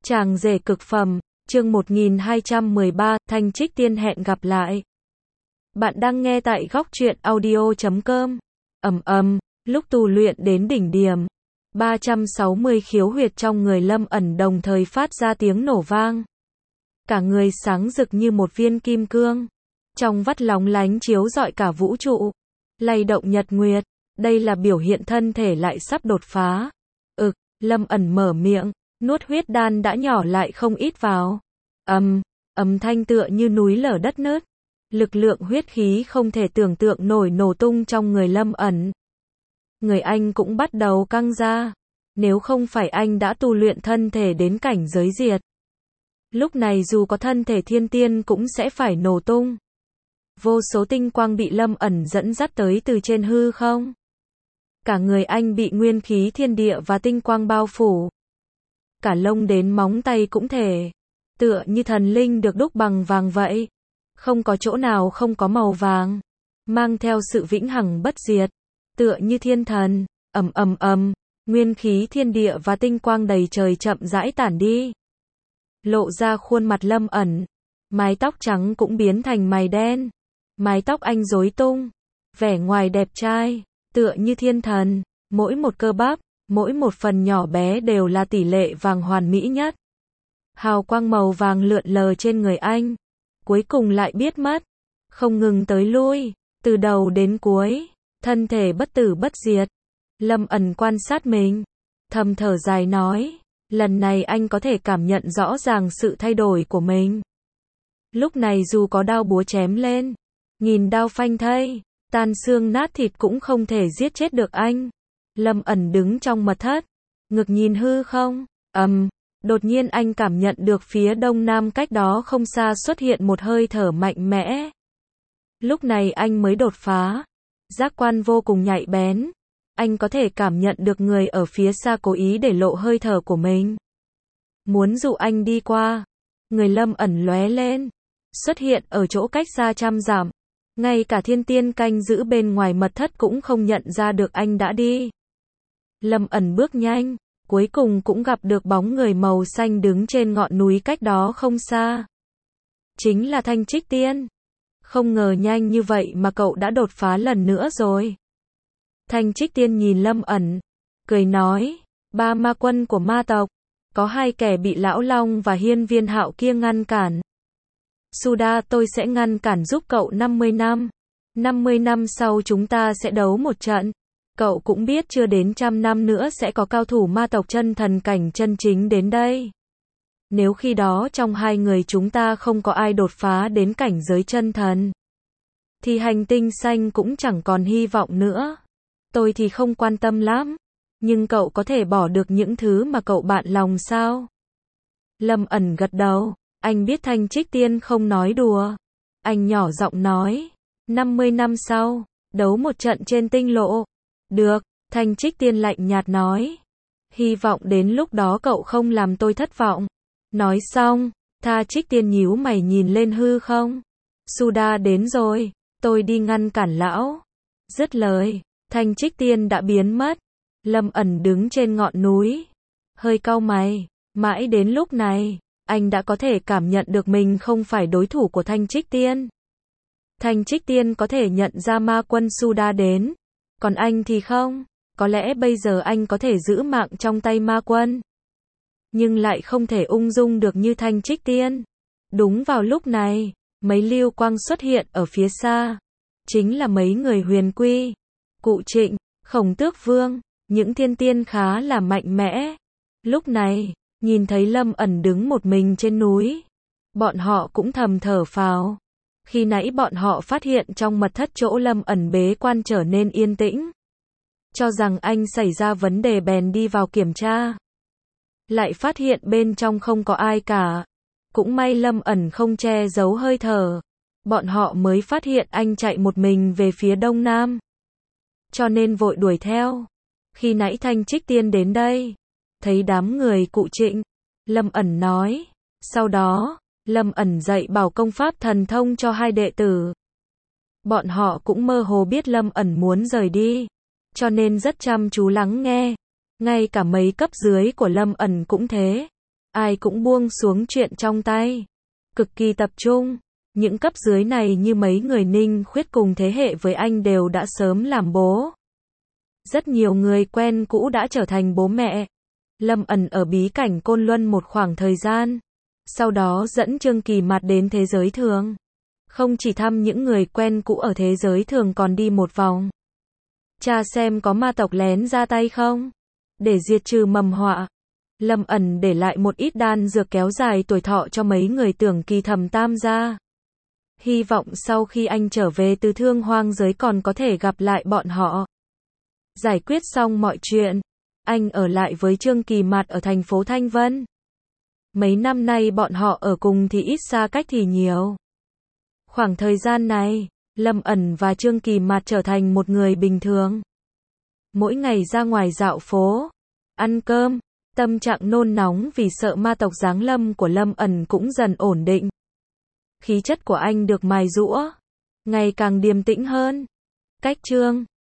Chàng rể cực phẩm, chương 1213, Thanh Trích Tiên hẹn gặp lại. Bạn đang nghe tại góc truyện audio.com. Lúc tu luyện đến đỉnh điểm, 360 khiếu huyệt trong người Lâm ẩn đồng thời phát ra tiếng nổ vang. Cả người sáng rực như một viên kim cương, trong vắt lóng lánh chiếu rọi cả vũ trụ, lay động nhật nguyệt. Đây là biểu hiện thân thể lại sắp đột phá. Lâm ẩn mở miệng, nuốt huyết đan đã nhỏ lại không ít vào. Âm thanh tựa như núi lở đất nứt. Lực lượng huyết khí không thể tưởng tượng nổi nổ tung trong người Lâm ẩn. Người anh cũng bắt đầu căng ra. Nếu không phải anh đã tu luyện thân thể đến cảnh giới diệt, lúc này dù có thân thể thiên tiên cũng sẽ phải nổ tung. Vô số tinh quang bị Lâm ẩn dẫn dắt tới từ trên hư không. Cả người anh bị nguyên khí thiên địa và tinh quang bao phủ. Cả lông đến móng tay cũng thể, tựa như thần linh được đúc bằng vàng vậy. Không có chỗ nào không có màu vàng, mang theo sự vĩnh hằng bất diệt, tựa như thiên thần. Nguyên khí thiên địa và tinh quang đầy trời chậm rãi tản đi. Lộ ra khuôn mặt Lâm ẩn, mái tóc trắng cũng biến thành mày đen. Mái tóc anh rối tung, vẻ ngoài đẹp trai, tựa như thiên thần, mỗi một cơ bắp, mỗi một phần nhỏ bé đều là tỷ lệ vàng hoàn mỹ nhất. Hào quang màu vàng lượn lờ trên người anh, cuối cùng lại biết mất, không ngừng tới lui, từ đầu đến cuối, thân thể bất tử bất diệt. Lâm ẩn quan sát mình, thầm thở dài nói, lần này anh có thể cảm nhận rõ ràng sự thay đổi của mình. Lúc này dù có đao búa chém lên, nghìn đao phanh thây, tan xương nát thịt cũng không thể giết chết được anh. Lâm ẩn đứng trong mật thất, ngực nhìn hư không. Đột nhiên anh cảm nhận được phía đông nam cách đó không xa xuất hiện một hơi thở mạnh mẽ. Lúc này anh mới đột phá, giác quan vô cùng nhạy bén. Anh có thể cảm nhận được người ở phía xa cố ý để lộ hơi thở của mình, muốn dụ anh đi qua. Người Lâm ẩn lóe lên, xuất hiện ở chỗ cách xa trăm dặm. Ngay cả thiên tiên canh giữ bên ngoài mật thất cũng không nhận ra được anh đã đi. Lâm ẩn bước nhanh, cuối cùng cũng gặp được bóng người màu xanh đứng trên ngọn núi cách đó không xa. Chính là Thanh Trích Tiên. Không ngờ nhanh như vậy mà cậu đã đột phá lần nữa rồi. Thanh Trích Tiên nhìn Lâm ẩn, cười nói, 3 ma quân của ma tộc, có 2 kẻ bị Lão Long và Hiên Viên Hạo kia ngăn cản. Suda, tôi sẽ ngăn cản giúp cậu 50 năm. 50 năm sau chúng ta sẽ đấu một trận. Cậu cũng biết chưa đến 100 năm nữa sẽ có cao thủ ma tộc chân thần cảnh chân chính đến đây. Nếu khi đó trong 2 người chúng ta không có ai đột phá đến cảnh giới chân thần, thì hành tinh xanh cũng chẳng còn hy vọng nữa. Tôi thì không quan tâm lắm, nhưng cậu có thể bỏ được những thứ mà cậu bạn lòng sao? Lâm ẩn gật đầu. Anh biết Thanh Trích Tiên không nói đùa. Anh nhỏ giọng nói, 50 năm sau, đấu một trận trên tinh lộ. Được, Thanh Trích Tiên lạnh nhạt nói. Hy vọng đến lúc đó cậu không làm tôi thất vọng. Nói xong, Trích Tiên nhíu mày nhìn lên hư không. Suda đến rồi, tôi đi ngăn cản lão. Dứt lời, Thanh Trích Tiên đã biến mất. Lâm ẩn đứng trên ngọn núi, hơi cau mày. Mãi đến lúc này, anh đã có thể cảm nhận được mình không phải đối thủ của Thanh Trích Tiên. Thanh Trích Tiên có thể nhận ra ma quân Suda đến, còn anh thì không. Có lẽ bây giờ anh có thể giữ mạng trong tay ma quân, nhưng lại không thể ung dung được như Thanh Trích Tiên. Đúng vào lúc này, mấy lưu quang xuất hiện ở phía xa. Chính là mấy người Huyền Quy, Cụ Trịnh, Khổng Tước Vương, những thiên tiên khá là mạnh mẽ. Lúc này, nhìn thấy Lâm ẩn đứng một mình trên núi, bọn họ cũng thầm thở phào. Khi nãy bọn họ phát hiện trong mật thất chỗ Lâm ẩn bế quan trở nên yên tĩnh, cho rằng anh xảy ra vấn đề bèn đi vào kiểm tra. Lại phát hiện bên trong không có ai cả. Cũng may Lâm ẩn không che giấu hơi thở. Bọn họ mới phát hiện anh chạy một mình về phía đông nam, cho nên vội đuổi theo. Khi nãy Thanh Trích Tiên đến đây, thấy đám người Cụ Trịnh, Lâm ẩn nói. Sau đó, Lâm ẩn dạy bảo công pháp thần thông cho 2 đệ tử. Bọn họ cũng mơ hồ biết Lâm ẩn muốn rời đi, cho nên rất chăm chú lắng nghe. Ngay cả mấy cấp dưới của Lâm ẩn cũng thế. ai cũng buông xuống chuyện trong tay. Cực kỳ tập trung. Những cấp dưới này như mấy người Ninh Khuyết cùng thế hệ với anh đều đã sớm làm bố. Rất nhiều người quen cũ đã trở thành bố mẹ. Lâm ẩn ở bí cảnh Côn Luân một khoảng thời gian. Sau đó dẫn Trương Kỳ Mạt đến thế giới thường. Không chỉ thăm những người quen cũ ở thế giới thường còn đi một vòng. Tra xem có ma tộc lén ra tay không. Để diệt trừ mầm họa. Lâm ẩn để lại một ít đan dược kéo dài tuổi thọ cho mấy người Tưởng Kỳ Thầm tam gia. Hy vọng sau khi anh trở về từ Thương Hoang giới còn có thể gặp lại bọn họ. Giải quyết xong mọi chuyện, anh ở lại với Trương Kỳ Mạt ở thành phố Thanh Vân. Mấy năm nay bọn họ ở cùng thì ít xa cách thì nhiều. Khoảng thời gian này, Lâm ẩn và Trương Kỳ Mạt trở thành một người bình thường. Mỗi ngày ra ngoài dạo phố, ăn cơm, tâm trạng nôn nóng vì sợ ma tộc giáng lâm của Lâm ẩn cũng dần ổn định. Khí chất của anh được mài giũa, ngày càng điềm tĩnh hơn. Cách chương